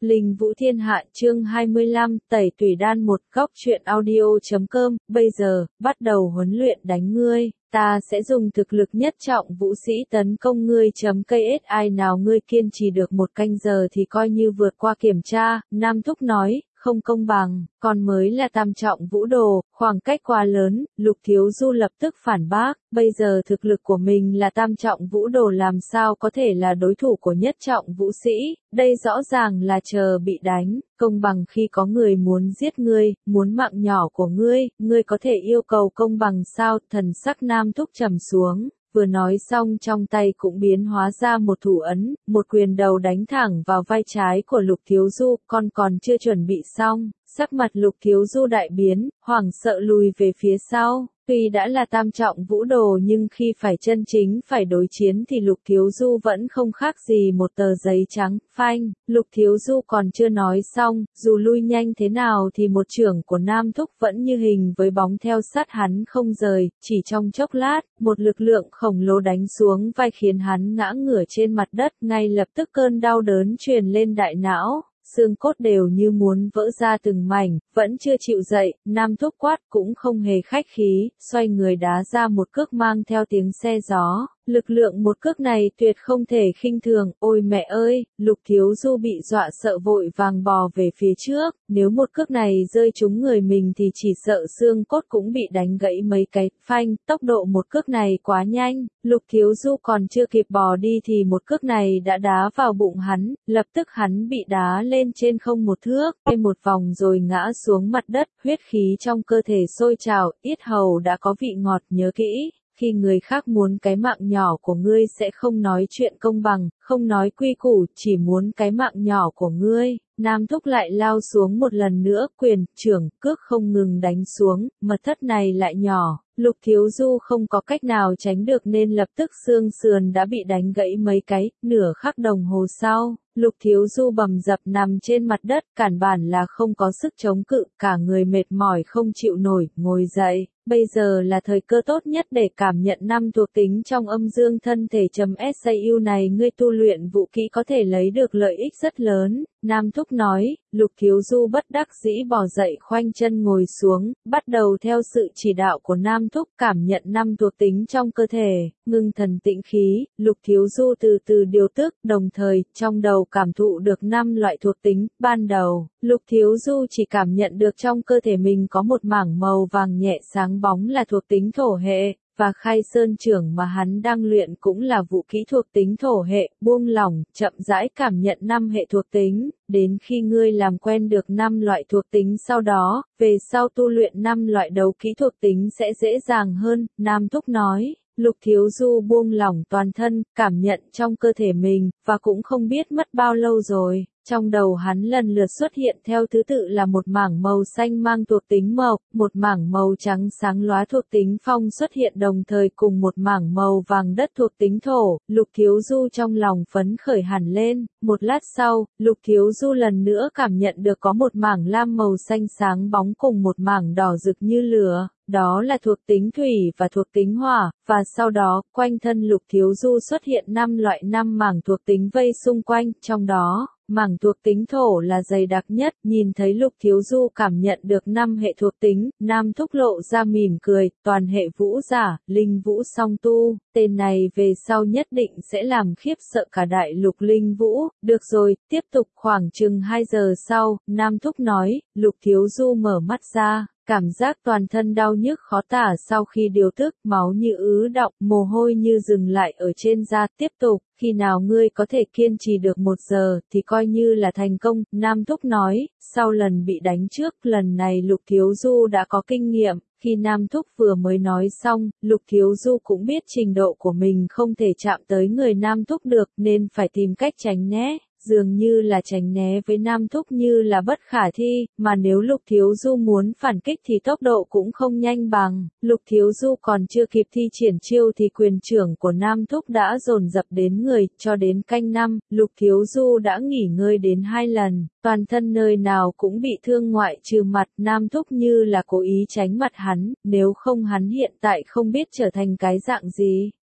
Linh Vũ Thiên Hạ chương 25, Tẩy Tùy Đan một góc truyện audio.com, bây giờ, bắt đầu huấn luyện đánh ngươi, ta sẽ dùng thực lực nhất trọng vũ sĩ tấn công ngươi.ksi nào ngươi kiên trì được một canh giờ thì coi như vượt qua kiểm tra, Nam Thúc nói. Không công bằng, còn mới là tam trọng vũ đồ, khoảng cách quá lớn, Lục Thiếu Du lập tức phản bác, bây giờ thực lực của mình là tam trọng vũ đồ làm sao có thể là đối thủ của nhất trọng vũ sĩ, đây rõ ràng là chờ bị đánh, công bằng khi có người muốn giết ngươi, muốn mạng nhỏ của ngươi có thể yêu cầu công bằng sao, thần sắc Nam Thúc trầm xuống. Vừa nói xong trong tay cũng biến hóa ra một thủ ấn, một quyền đầu đánh thẳng vào vai trái của Lục Thiếu Du, còn chưa chuẩn bị xong, sắc mặt Lục Thiếu Du đại biến, hoảng sợ lùi về phía sau. Tuy đã là tam trọng vũ đồ nhưng khi phải chân chính phải đối chiến thì Lục Thiếu Du vẫn không khác gì một tờ giấy trắng, phanh, Lục Thiếu Du còn chưa nói xong, dù lui nhanh thế nào thì một chưởng của Nam Thúc vẫn như hình với bóng theo sát hắn không rời, chỉ trong chốc lát, một lực lượng khổng lồ đánh xuống vai khiến hắn ngã ngửa trên mặt đất, ngay lập tức cơn đau đớn truyền lên đại não. Xương cốt đều như muốn vỡ ra từng mảnh, vẫn chưa chịu dậy, Nam Thúc quát cũng không hề khách khí, xoay người đá ra một cước mang theo tiếng xe gió. Lực lượng một cước này tuyệt không thể khinh thường, ôi mẹ ơi, Lục Thiếu Du bị dọa sợ vội vàng bò về phía trước, nếu một cước này rơi trúng người mình thì chỉ sợ xương cốt cũng bị đánh gãy mấy cái, phanh, tốc độ một cước này quá nhanh, Lục Thiếu Du còn chưa kịp bò đi thì một cước này đã đá vào bụng hắn, lập tức hắn bị đá lên trên không một thước, quay một vòng rồi ngã xuống mặt đất, huyết khí trong cơ thể sôi trào, yết hầu đã có vị ngọt, nhớ kỹ. Khi người khác muốn cái mạng nhỏ của ngươi sẽ không nói chuyện công bằng, không nói quy củ, chỉ muốn cái mạng nhỏ của ngươi. Nam Thúc lại lao xuống một lần nữa, quyền, chưởng, cước không ngừng đánh xuống, mật thất này lại nhỏ. Lục Thiếu Du không có cách nào tránh được nên lập tức xương sườn đã bị đánh gãy mấy cái, nửa khắc đồng hồ sau. Lục Thiếu Du bầm dập nằm trên mặt đất, cản bản là không có sức chống cự, cả người mệt mỏi không chịu nổi, ngồi dậy. Bây giờ là thời cơ tốt nhất để cảm nhận năm thuộc tính trong âm dương thân thể.SAU này, ngươi tu luyện vũ kỹ có thể lấy được lợi ích rất lớn. Nam Thúc nói, Lục Thiếu Du bất đắc dĩ bò dậy khoanh chân ngồi xuống, bắt đầu theo sự chỉ đạo của Nam Thúc cảm nhận năm thuộc tính trong cơ thể, ngưng thần tĩnh khí, Lục Thiếu Du từ từ điều tức, đồng thời, trong đầu cảm thụ được 5 loại thuộc tính, ban đầu, Lục Thiếu Du chỉ cảm nhận được trong cơ thể mình có một mảng màu vàng nhẹ sáng bóng là thuộc tính thổ hệ. Và khai sơn trưởng mà hắn đang luyện cũng là vũ kỹ thuộc tính thổ hệ, buông lỏng, chậm rãi cảm nhận 5 hệ thuộc tính, đến khi ngươi làm quen được 5 loại thuộc tính sau đó, về sau tu luyện 5 loại đấu kỹ thuộc tính sẽ dễ dàng hơn, Nam Thúc nói. Lục Thiếu Du buông lỏng toàn thân, cảm nhận trong cơ thể mình, và cũng không biết mất bao lâu rồi. Trong đầu hắn lần lượt xuất hiện theo thứ tự là một mảng màu xanh mang thuộc tính mộc, một mảng màu trắng sáng lóa thuộc tính phong xuất hiện đồng thời cùng một mảng màu vàng đất thuộc tính thổ, Lục Thiếu Du trong lòng phấn khởi hẳn lên, một lát sau, Lục Thiếu Du lần nữa cảm nhận được có một mảng lam màu xanh sáng bóng cùng một mảng đỏ rực như lửa. Đó là thuộc tính thủy và thuộc tính hỏa, và sau đó, quanh thân Lục Thiếu Du xuất hiện 5 loại 5 mảng thuộc tính vây xung quanh, trong đó, mảng thuộc tính thổ là dày đặc nhất, nhìn thấy Lục Thiếu Du cảm nhận được 5 hệ thuộc tính, Nam Thúc lộ ra mỉm cười, toàn hệ vũ giả, linh vũ song tu, tên này về sau nhất định sẽ làm khiếp sợ cả đại lục linh vũ, được rồi, tiếp tục khoảng chừng 2 giờ sau, Nam Thúc nói, Lục Thiếu Du mở mắt ra. Cảm giác toàn thân đau nhức khó tả sau khi điều tức, máu như ứ đọng, mồ hôi như dừng lại ở trên da, tiếp tục, khi nào ngươi có thể kiên trì được 1 giờ, thì coi như là thành công, Nam Thúc nói, sau lần bị đánh trước, lần này Lục Thiếu Du đã có kinh nghiệm, khi Nam Thúc vừa mới nói xong, Lục Thiếu Du cũng biết trình độ của mình không thể chạm tới người Nam Thúc được, nên phải tìm cách tránh né. Dường như là tránh né với Nam Thúc như là bất khả thi, mà nếu Lục Thiếu Du muốn phản kích thì tốc độ cũng không nhanh bằng. Lục Thiếu Du còn chưa kịp thi triển chiêu thì quyền trưởng của Nam Thúc đã dồn dập đến người, cho đến canh 5, Lục Thiếu Du đã nghỉ ngơi đến 2 lần, toàn thân nơi nào cũng bị thương ngoại trừ mặt, Nam Thúc như là cố ý tránh mặt hắn, nếu không hắn hiện tại không biết trở thành cái dạng gì.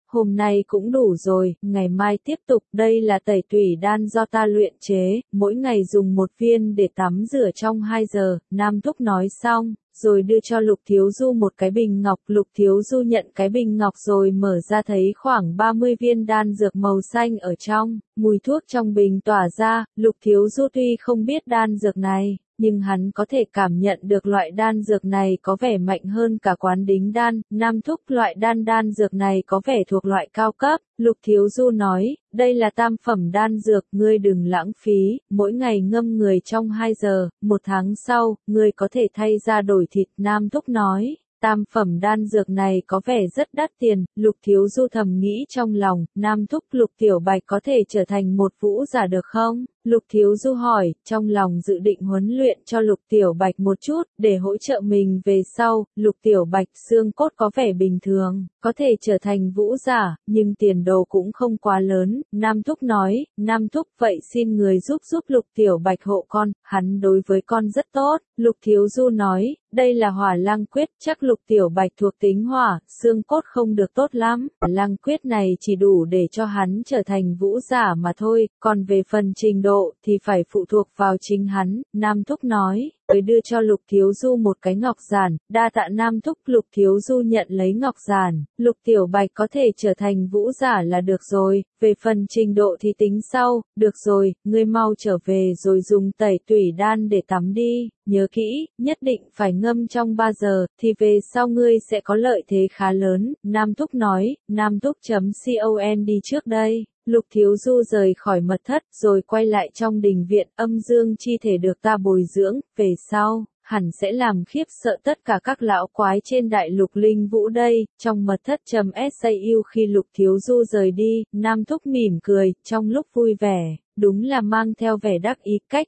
hôm nay cũng đủ rồi, ngày mai tiếp tục, đây là tẩy tủy đan do ta luyện chế, mỗi ngày dùng một viên để tắm rửa trong 2 giờ, Nam Thúc nói xong, rồi đưa cho Lục Thiếu Du một cái bình ngọc, Lục Thiếu Du nhận cái bình ngọc rồi mở ra thấy khoảng 30 viên đan dược màu xanh ở trong, mùi thuốc trong bình tỏa ra, Lục Thiếu Du tuy không biết đan dược này, nhưng hắn có thể cảm nhận được loại đan dược này có vẻ mạnh hơn cả Quán Đính đan, Nam Thúc loại đan dược này có vẻ thuộc loại cao cấp, Lục Thiếu Du nói, đây là tam phẩm đan dược, ngươi đừng lãng phí, mỗi ngày ngâm người trong 2 giờ, 1 tháng sau, ngươi có thể thay ra đổi thịt, Nam Thúc nói. Tam phẩm đan dược này có vẻ rất đắt tiền, Lục Thiếu Du thầm nghĩ trong lòng, Nam Thúc Lục Tiểu Bạch có thể trở thành một vũ giả được không? Lục Thiếu Du hỏi, trong lòng dự định huấn luyện cho Lục Tiểu Bạch một chút, để hỗ trợ mình về sau, Lục Tiểu Bạch xương cốt có vẻ bình thường, có thể trở thành vũ giả, nhưng tiền đồ cũng không quá lớn, Nam Thúc nói, Nam Thúc vậy xin người giúp Lục Tiểu Bạch hộ con, hắn đối với con rất tốt, Lục Thiếu Du nói, đây là Hỏa Lăng Quyết, chắc Lục Tiểu Bạch thuộc tính hỏa, xương cốt không được tốt lắm, Lăng Quyết này chỉ đủ để cho hắn trở thành vũ giả mà thôi, còn về phần trình độ thì phải phụ thuộc vào chính hắn, Nam Thúc nói, rồi đưa cho Lục Thiếu Du một cái ngọc giản, đa tạ Nam Thúc, Lục Thiếu Du nhận lấy ngọc giản, Lục Tiểu Bạch có thể trở thành vũ giả là được rồi, về phần trình độ thì tính sau, được rồi, ngươi mau trở về rồi dùng tẩy tủy đan để tắm đi, nhớ kỹ, nhất định phải ngâm trong 3 giờ, thì về sau ngươi sẽ có lợi thế khá lớn, Nam Thúc nói, Nam Thúc.com đi trước đây. Lục Thiếu Du rời khỏi mật thất rồi quay lại trong đình viện, âm dương chi thể được ta bồi dưỡng, về sau, hẳn sẽ làm khiếp sợ tất cả các lão quái trên đại lục linh vũ đây, trong mật thất.sau khi Lục Thiếu Du rời đi, Nam Thúc mỉm cười, trong lúc vui vẻ, đúng là mang theo vẻ đắc ý, cách